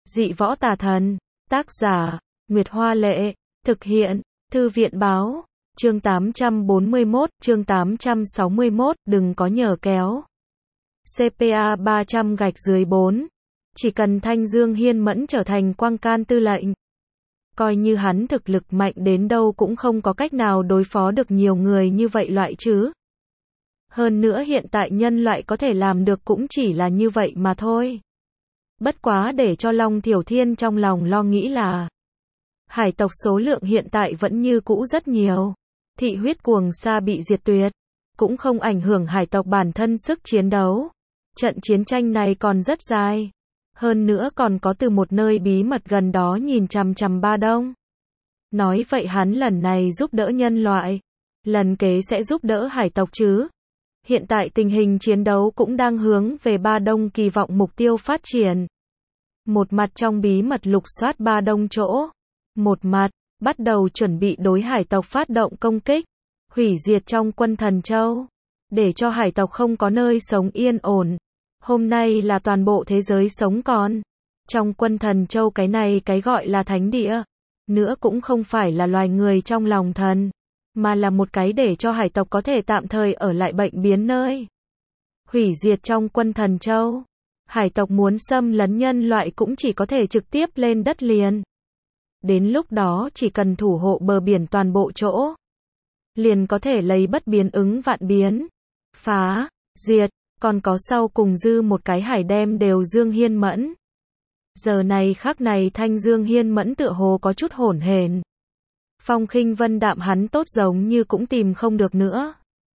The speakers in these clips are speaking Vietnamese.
Dị võ tà thần. Tác giả, Nguyệt Hoa Lệ. Thực hiện, Thư viện Báo. Chương 841, chương 861, đừng có nhờ kéo. CPA 300 gạch dưới 4. Chỉ cần Thanh Dương Hiên Mẫn trở thành Quang Can tư lệnh, coi như hắn thực lực mạnh đến đâu cũng không có cách nào đối phó được nhiều người như vậy loại chứ. Hơn nữa hiện tại nhân loại có thể làm được cũng chỉ là như vậy mà thôi. Bất quá để cho Long Thiểu Thiên trong lòng lo nghĩ là hải tộc số lượng hiện tại vẫn như cũ rất nhiều. Thị huyết cuồng sa bị diệt tuyệt, cũng không ảnh hưởng hải tộc bản thân sức chiến đấu. Trận chiến tranh này còn rất dài. Hơn nữa còn có từ một nơi bí mật gần đó nhìn chằm chằm Ba Đông. Nói vậy hắn lần này giúp đỡ nhân loại, lần kế sẽ giúp đỡ hải tộc chứ. Hiện tại tình hình chiến đấu cũng đang hướng về Ba Đông kỳ vọng mục tiêu phát triển. Một mặt trong bí mật lục soát Ba Đông chỗ, một mặt bắt đầu chuẩn bị đối hải tộc phát động công kích, hủy diệt trong quân Thần Châu, để cho hải tộc không có nơi sống yên ổn. Hôm nay là toàn bộ thế giới sống còn trong quân Thần Châu, cái này cái gọi là thánh địa nữa cũng không phải là loài người trong lòng thần, mà là một cái để cho hải tộc có thể tạm thời ở lại bệnh biến nơi. Hủy diệt trong quân Thần Châu, hải tộc muốn xâm lấn nhân loại cũng chỉ có thể trực tiếp lên đất liền. Đến lúc đó chỉ cần thủ hộ bờ biển toàn bộ chỗ, liền có thể lấy bất biến ứng vạn biến, phá, diệt, còn có sau cùng dư một cái hải đem đều Dương Hiên Mẫn. Giờ này khắc này Thanh Dương Hiên Mẫn tựa hồ có chút hỗn hển. Phong khinh vân đạm hắn tốt giống như cũng tìm không được nữa.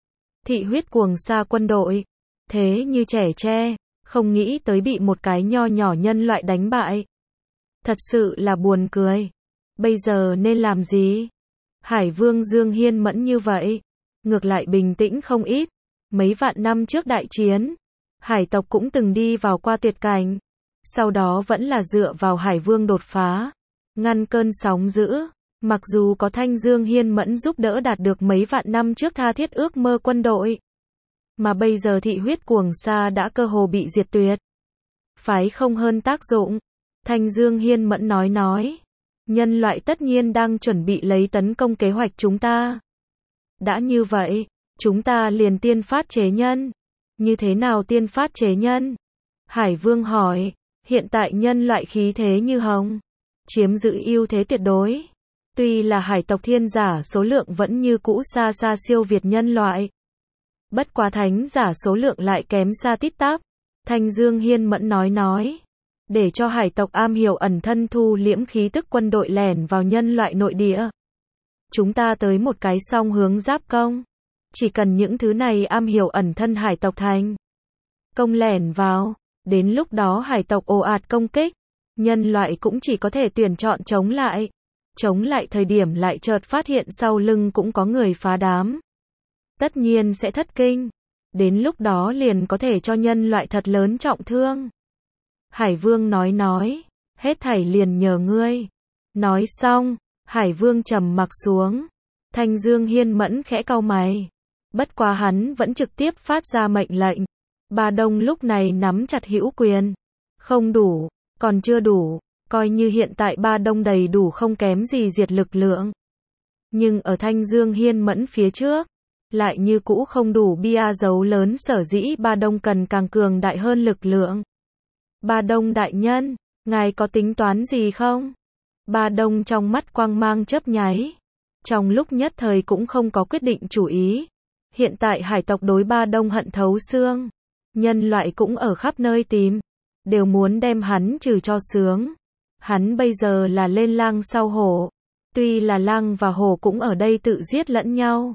Thị huyết cuồng sa quân đội, thế như trẻ tre, không nghĩ tới bị một cái nho nhỏ nhân loại đánh bại. Thật sự là buồn cười. Bây giờ nên làm gì? Hải Vương Dương Hiên Mẫn như vậy, ngược lại bình tĩnh không ít. Mấy vạn năm trước đại chiến, hải tộc cũng từng đi vào qua tuyệt cảnh. Sau đó vẫn là dựa vào Hải Vương đột phá, ngăn cơn sóng dữ. Mặc dù có Thanh Dương Hiên Mẫn giúp đỡ đạt được mấy vạn năm trước tha thiết ước mơ quân đội, mà bây giờ thị huyết cuồng sa đã cơ hồ bị diệt tuyệt. Phái không hơn tác dụng. Thanh Dương Hiên Mẫn nói. Nhân loại tất nhiên đang chuẩn bị lấy tấn công kế hoạch chúng ta. Đã như vậy, chúng ta liền tiên phát chế nhân. Như thế nào tiên phát chế nhân? Hải Vương hỏi. Hiện tại nhân loại khí thế như hồng, chiếm giữ ưu thế tuyệt đối. Tuy là hải tộc thiên giả số lượng vẫn như cũ xa xa siêu việt nhân loại, bất quá thánh giả số lượng lại kém xa tít tắp. Thanh Dương Hiên Mẫn nói. Để cho hải tộc am hiểu ẩn thân thu liễm khí tức quân đội lẻn vào nhân loại nội địa. Chúng ta tới một cái song hướng giáp công. Chỉ cần những thứ này am hiểu ẩn thân hải tộc thành công lẻn vào, đến lúc đó hải tộc ồ ạt công kích, nhân loại cũng chỉ có thể tuyển chọn chống lại. Chống lại thời điểm lại chợt phát hiện sau lưng cũng có người phá đám. Tất nhiên sẽ thất kinh. Đến lúc đó liền có thể cho nhân loại thật lớn trọng thương. Hải Vương nói. Hết thảy liền nhờ ngươi. Nói xong, Hải Vương trầm mặc xuống. Thanh Dương Hiên Mẫn khẽ cau mày. Bất quá hắn vẫn trực tiếp phát ra mệnh lệnh. Ba Đông lúc này nắm chặt hữu quyền. Không đủ, còn chưa đủ. Coi như hiện tại Ba Đông đầy đủ không kém gì diệt lực lượng. Nhưng ở Thanh Dương Hiên Mẫn phía trước, lại như cũ không đủ bia dấu lớn, sở dĩ Ba Đông cần càng cường đại hơn lực lượng. Ba Đông đại nhân, ngài có tính toán gì không? Ba Đông trong mắt quang mang chớp nháy. Trong lúc nhất thời cũng không có quyết định chủ ý. Hiện tại hải tộc đối Ba Đông hận thấu xương. Nhân loại cũng ở khắp nơi tìm, đều muốn đem hắn trừ cho sướng. Hắn bây giờ là lên lang sau hổ. Tuy là lang và hổ cũng ở đây tự giết lẫn nhau,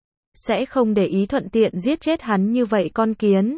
sẽ không để ý thuận tiện giết chết hắn như vậy con kiến.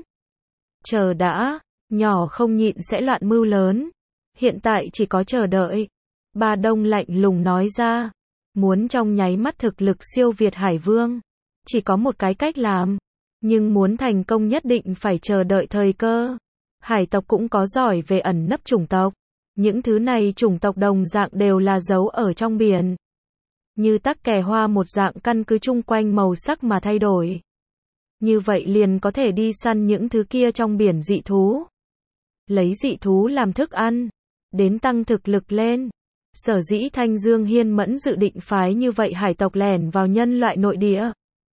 Chờ đã, nhỏ không nhịn sẽ loạn mưu lớn. Hiện tại chỉ có chờ đợi. Ba Đông lạnh lùng nói ra. Muốn trong nháy mắt thực lực siêu việt Hải Vương, chỉ có một cái cách làm. Nhưng muốn thành công nhất định phải chờ đợi thời cơ. Hải tộc cũng có giỏi về ẩn nấp chủng tộc. Những thứ này chủng tộc đồng dạng đều là giấu ở trong biển. Như tắc kè hoa một dạng căn cứ chung quanh màu sắc mà thay đổi. Như vậy liền có thể đi săn những thứ kia trong biển dị thú. Lấy dị thú làm thức ăn. đến tăng thực lực lên. Sở dĩ Thanh Dương Hiên Mẫn dự định phái như vậy hải tộc lẻn vào nhân loại nội địa.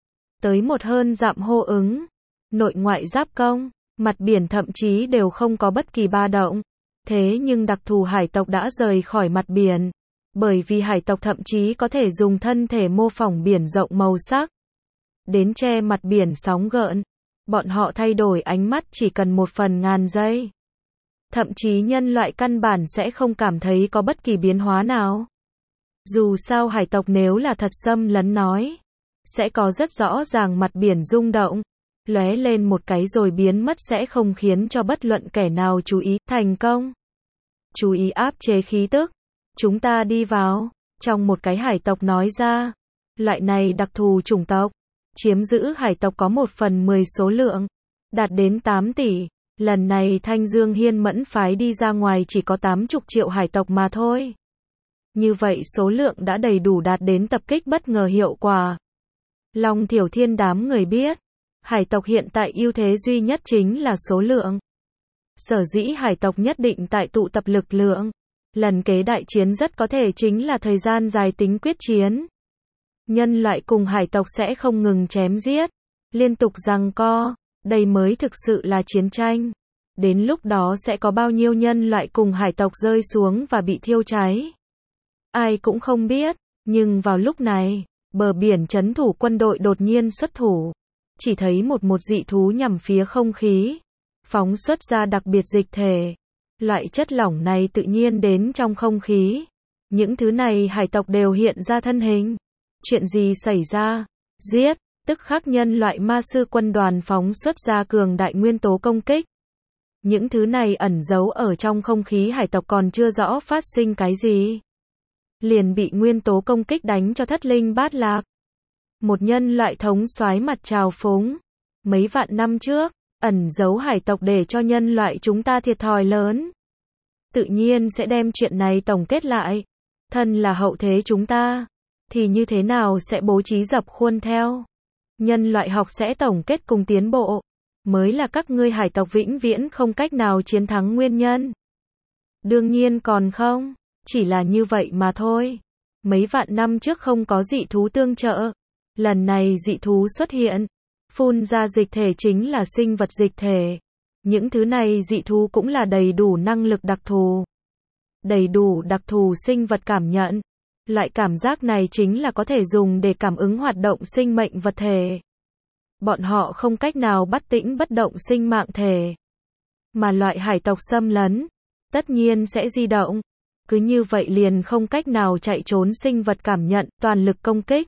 Tới một hơn dặm hô ứng, nội ngoại giáp công, mặt biển thậm chí đều không có bất kỳ ba động. Thế nhưng đặc thù hải tộc đã rời khỏi mặt biển, bởi vì hải tộc thậm chí có thể dùng thân thể mô phỏng biển rộng màu sắc, đến che mặt biển sóng gợn. Bọn họ thay đổi ánh mắt chỉ cần 1/1000 giây. Thậm chí nhân loại căn bản sẽ không cảm thấy có bất kỳ biến hóa nào. Dù sao hải tộc nếu là thật xâm lấn nói, sẽ có rất rõ ràng mặt biển rung động, lóe lên một cái rồi biến mất sẽ không khiến cho bất luận kẻ nào chú ý. Thành công. Chú ý áp chế khí tức. Chúng ta đi vào. Trong một cái hải tộc nói ra. Loại này đặc thù chủng tộc, chiếm giữ hải tộc có 1/10 số lượng, đạt đến 8 tỷ. Lần này Thanh Dương Hiên Mẫn phái đi ra ngoài chỉ có 80 triệu hải tộc mà thôi. Như vậy số lượng đã đầy đủ đạt đến tập kích bất ngờ hiệu quả. Long Thiểu Thiên đám người biết, hải tộc hiện tại ưu thế duy nhất chính là số lượng. Sở dĩ hải tộc nhất định tại tụ tập lực lượng. Lần kế đại chiến rất có thể chính là thời gian dài tính quyết chiến. Nhân loại cùng hải tộc sẽ không ngừng chém giết, liên tục giằng co, đây mới thực sự là chiến tranh. Đến lúc đó sẽ có bao nhiêu nhân loại cùng hải tộc rơi xuống và bị thiêu cháy, ai cũng không biết. Nhưng vào lúc này, bờ biển trấn thủ quân đội đột nhiên xuất thủ. Chỉ thấy một dị thú nhằm phía không khí, phóng xuất ra đặc biệt dịch thể. Loại chất lỏng này tự nhiên đến trong không khí. Những thứ này hải tộc đều hiện ra thân hình. Chuyện gì xảy ra? Giết! Tức khắc nhân loại ma sư quân đoàn phóng xuất ra cường đại nguyên tố công kích. Những thứ này ẩn giấu ở trong không khí hải tộc còn chưa rõ phát sinh cái gì, liền bị nguyên tố công kích đánh cho thất linh bát lạc. Một nhân loại thống soái mặt trào phúng. Mấy vạn năm trước, ẩn giấu hải tộc để cho nhân loại chúng ta thiệt thòi lớn. Tự nhiên sẽ đem chuyện này tổng kết lại. Thân là hậu thế chúng ta, thì như thế nào sẽ bố trí dập khuôn theo. Nhân loại học sẽ tổng kết cùng tiến bộ, mới là các ngươi hải tộc vĩnh viễn không cách nào chiến thắng nguyên nhân. Đương nhiên còn không, chỉ là như vậy mà thôi. Mấy vạn năm trước không có dị thú tương trợ. Lần này dị thú xuất hiện, phun ra dịch thể chính là sinh vật dịch thể. Những thứ này dị thú cũng là đầy đủ năng lực đặc thù. Đầy đủ đặc thù sinh vật cảm nhận. Loại cảm giác này chính là có thể dùng để cảm ứng hoạt động sinh mệnh vật thể. Bọn họ không cách nào bắt tĩnh bất động sinh mạng thể. Mà loại hải tộc xâm lấn, tất nhiên sẽ di động. Cứ như vậy liền không cách nào chạy trốn sinh vật cảm nhận, toàn lực công kích.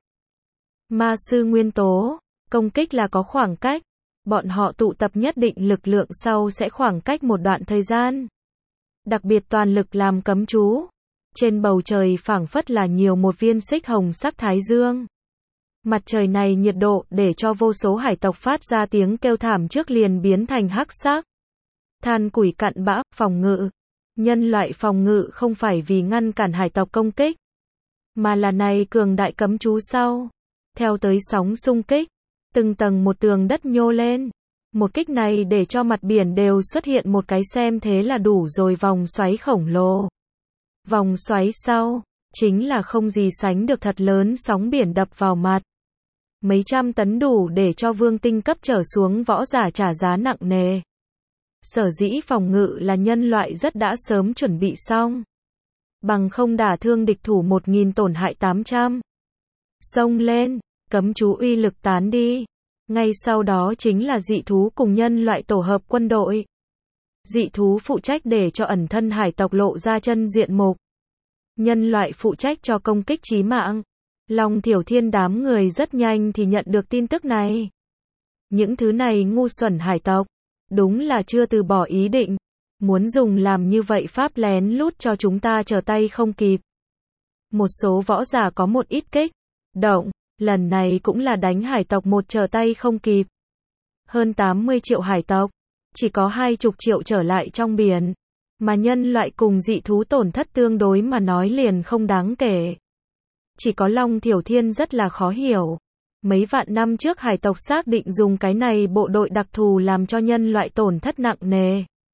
Ma sư nguyên tố, công kích là có khoảng cách. Bọn họ tụ tập nhất định lực lượng sau sẽ khoảng cách một đoạn thời gian. Đặc biệt toàn lực làm cấm chú. Trên bầu trời phảng phất là nhiều một viên xích hồng sắc thái dương. Mặt trời này nhiệt độ để cho vô số hải tộc phát ra tiếng kêu thảm trước liền biến thành hắc sắc. Than củi cặn bã, phòng ngự. Nhân loại phòng ngự không phải vì ngăn cản hải tộc công kích, mà là này cường đại cấm chú sau. Theo tới sóng xung kích, từng tầng một tường đất nhô lên. Một kích này để cho mặt biển đều xuất hiện một cái xem thế là đủ rồi vòng xoáy khổng lồ. Vòng xoáy sau, chính là không gì sánh được thật lớn sóng biển đập vào mặt. Mấy trăm tấn đủ để cho vương tinh cấp trở xuống võ giả trả giá nặng nề. Sở dĩ phòng ngự là nhân loại rất đã sớm chuẩn bị xong. Bằng không đả thương địch thủ 1000 tổn hại 800. Xông lên, cấm chú uy lực tán đi. Ngay sau đó chính là dị thú cùng nhân loại tổ hợp quân đội. Dị thú phụ trách để cho ẩn thân hải tộc lộ ra chân diện mục. Nhân loại phụ trách cho công kích chí mạng. Long Thiểu Thiên đám người rất nhanh thì nhận được tin tức này. Những thứ này ngu xuẩn hải tộc, đúng là chưa từ bỏ ý định. Muốn dùng làm như vậy pháp lén lút cho chúng ta trở tay không kịp. Một số võ giả có một ít kích động, lần này cũng là đánh hải tộc một trở tay không kịp. Hơn 80 triệu hải tộc, chỉ có 20 triệu trở lại trong biển. Mà nhân loại cùng dị thú tổn thất tương đối mà nói liền không đáng kể. Chỉ có Long Thiểu Thiên rất là khó hiểu. Mấy vạn năm trước hải tộc xác định dùng cái này bộ đội đặc thù làm cho nhân loại tổn thất nặng nề.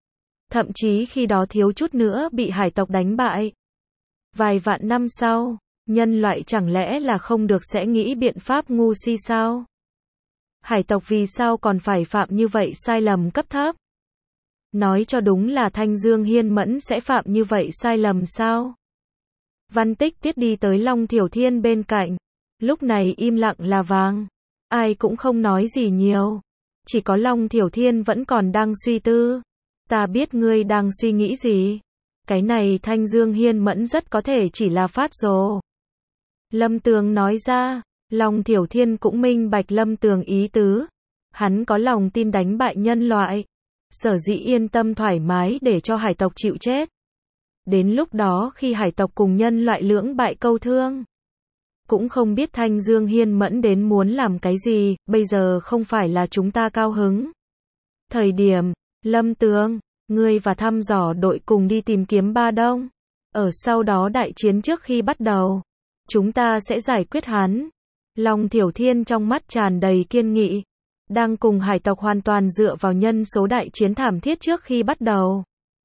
Thậm chí khi đó thiếu chút nữa bị hải tộc đánh bại. Vài vạn năm sau, nhân loại chẳng lẽ là không được sẽ nghĩ biện pháp ngu si sao? Hải tộc vì sao còn phải phạm như vậy sai lầm cấp thấp? Nói cho đúng là Thanh Dương Hiên Mẫn sẽ phạm như vậy sai lầm sao? Văn Tích Tuyết đi tới Long Thiểu Thiên bên cạnh. Lúc này im lặng là vàng. Ai cũng không nói gì nhiều. Chỉ có Long Thiểu Thiên vẫn còn đang suy tư. Ta biết ngươi đang suy nghĩ gì. Cái này Thanh Dương Hiên Mẫn rất có thể chỉ là phát rồ. Lâm Tường nói ra. Long Thiểu Thiên cũng minh bạch Lâm Tường ý tứ. Hắn có lòng tin đánh bại nhân loại. Sở dĩ yên tâm thoải mái để cho hải tộc chịu chết. Đến lúc đó khi hải tộc cùng nhân loại lưỡng bại câu thương. Cũng không biết Thanh Dương Hiên Mẫn đến muốn làm cái gì, bây giờ không phải là chúng ta cao hứng. Thời điểm, Lâm Tường, ngươi và thăm dò đội cùng đi tìm kiếm Ba Đông. Ở sau đó đại chiến trước khi bắt đầu, chúng ta sẽ giải quyết hắn. Long Thiểu Thiên trong mắt tràn đầy kiên nghị. Đang cùng hải tộc hoàn toàn dựa vào nhân số đại chiến thảm thiết trước khi bắt đầu.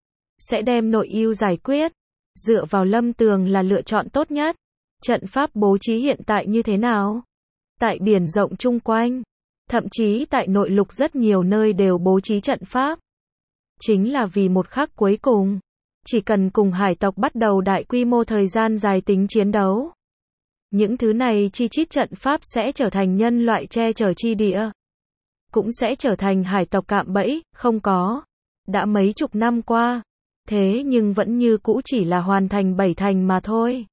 Sẽ đem nội ưu giải quyết. Dựa vào Lâm Tường là lựa chọn tốt nhất. Trận pháp bố trí hiện tại như thế nào? Tại biển rộng chung quanh, thậm chí tại nội lục rất nhiều nơi đều bố trí trận pháp. Chính là vì một khắc cuối cùng, chỉ cần cùng hải tộc bắt đầu đại quy mô thời gian dài tính chiến đấu. Những thứ này chi chít trận pháp sẽ trở thành nhân loại che chở chi địa. Cũng sẽ trở thành hải tộc cạm bẫy, không có. Đã mấy chục năm qua, thế nhưng vẫn như cũ chỉ là hoàn thành 7 thành mà thôi.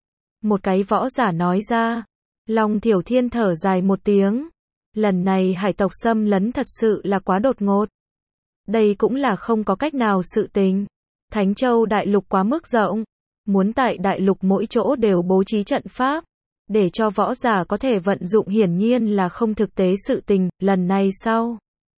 Một cái võ giả nói ra. Long Thiểu Thiên thở dài một tiếng. Lần này hải tộc xâm lấn thật sự là quá đột ngột. Đây cũng là không có cách nào sự tình. Thánh Châu đại lục quá mức rộng. Muốn tại đại lục mỗi chỗ đều bố trí trận pháp. Để cho võ giả có thể vận dụng hiển nhiên là không thực tế sự tình, lần này sau.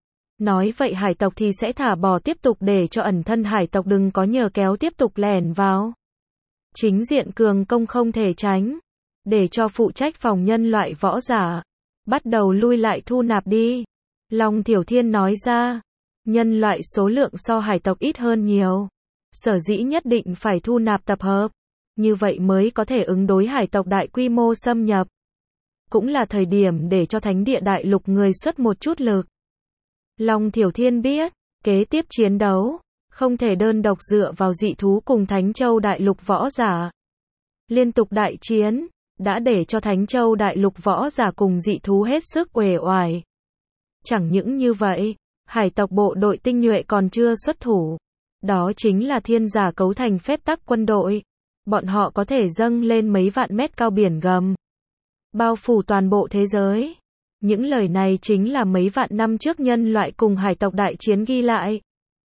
Nói vậy hải tộc thì sẽ thả bỏ tiếp tục để cho ẩn thân hải tộc đừng có nhờ kéo tiếp tục lẻn vào. Chính diện cường công không thể tránh. Để cho phụ trách phòng nhân loại võ giả. Bắt đầu lui lại thu nạp đi. Long Thiểu Thiên nói ra. Nhân loại số lượng so hải tộc ít hơn nhiều. Sở dĩ nhất định phải thu nạp tập hợp. Như vậy mới có thể ứng đối hải tộc đại quy mô xâm nhập. Cũng là thời điểm để cho thánh địa đại lục người xuất một chút lực. Long Thiểu Thiên biết. Kế tiếp chiến đấu. Không thể đơn độc dựa vào dị thú cùng Thánh Châu đại lục võ giả. Liên tục đại chiến. Đã để cho Thánh Châu đại lục võ giả cùng dị thú hết sức uể oải. Chẳng những như vậy. Hải tộc bộ đội tinh nhuệ còn chưa xuất thủ. Đó chính là thiên giả cấu thành phép tắc quân đội. Bọn họ có thể dâng lên mấy vạn mét cao biển gầm. Bao phủ toàn bộ thế giới. Những lời này chính là mấy vạn năm trước nhân loại cùng hải tộc đại chiến ghi lại.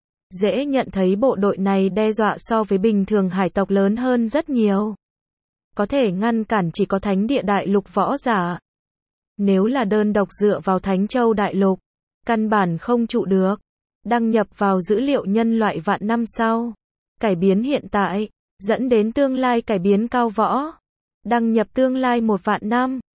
Dễ nhận thấy bộ đội này đe dọa so với bình thường hải tộc lớn hơn rất nhiều. Có thể ngăn cản chỉ có thánh địa đại lục võ giả. Nếu là đơn độc dựa vào Thánh Châu đại lục, căn bản không trụ được. Đăng nhập vào dữ liệu nhân loại vạn năm sau. Cải biến hiện tại. Dẫn đến tương lai cải biến cao võ. Đăng nhập tương lai 1 vạn năm.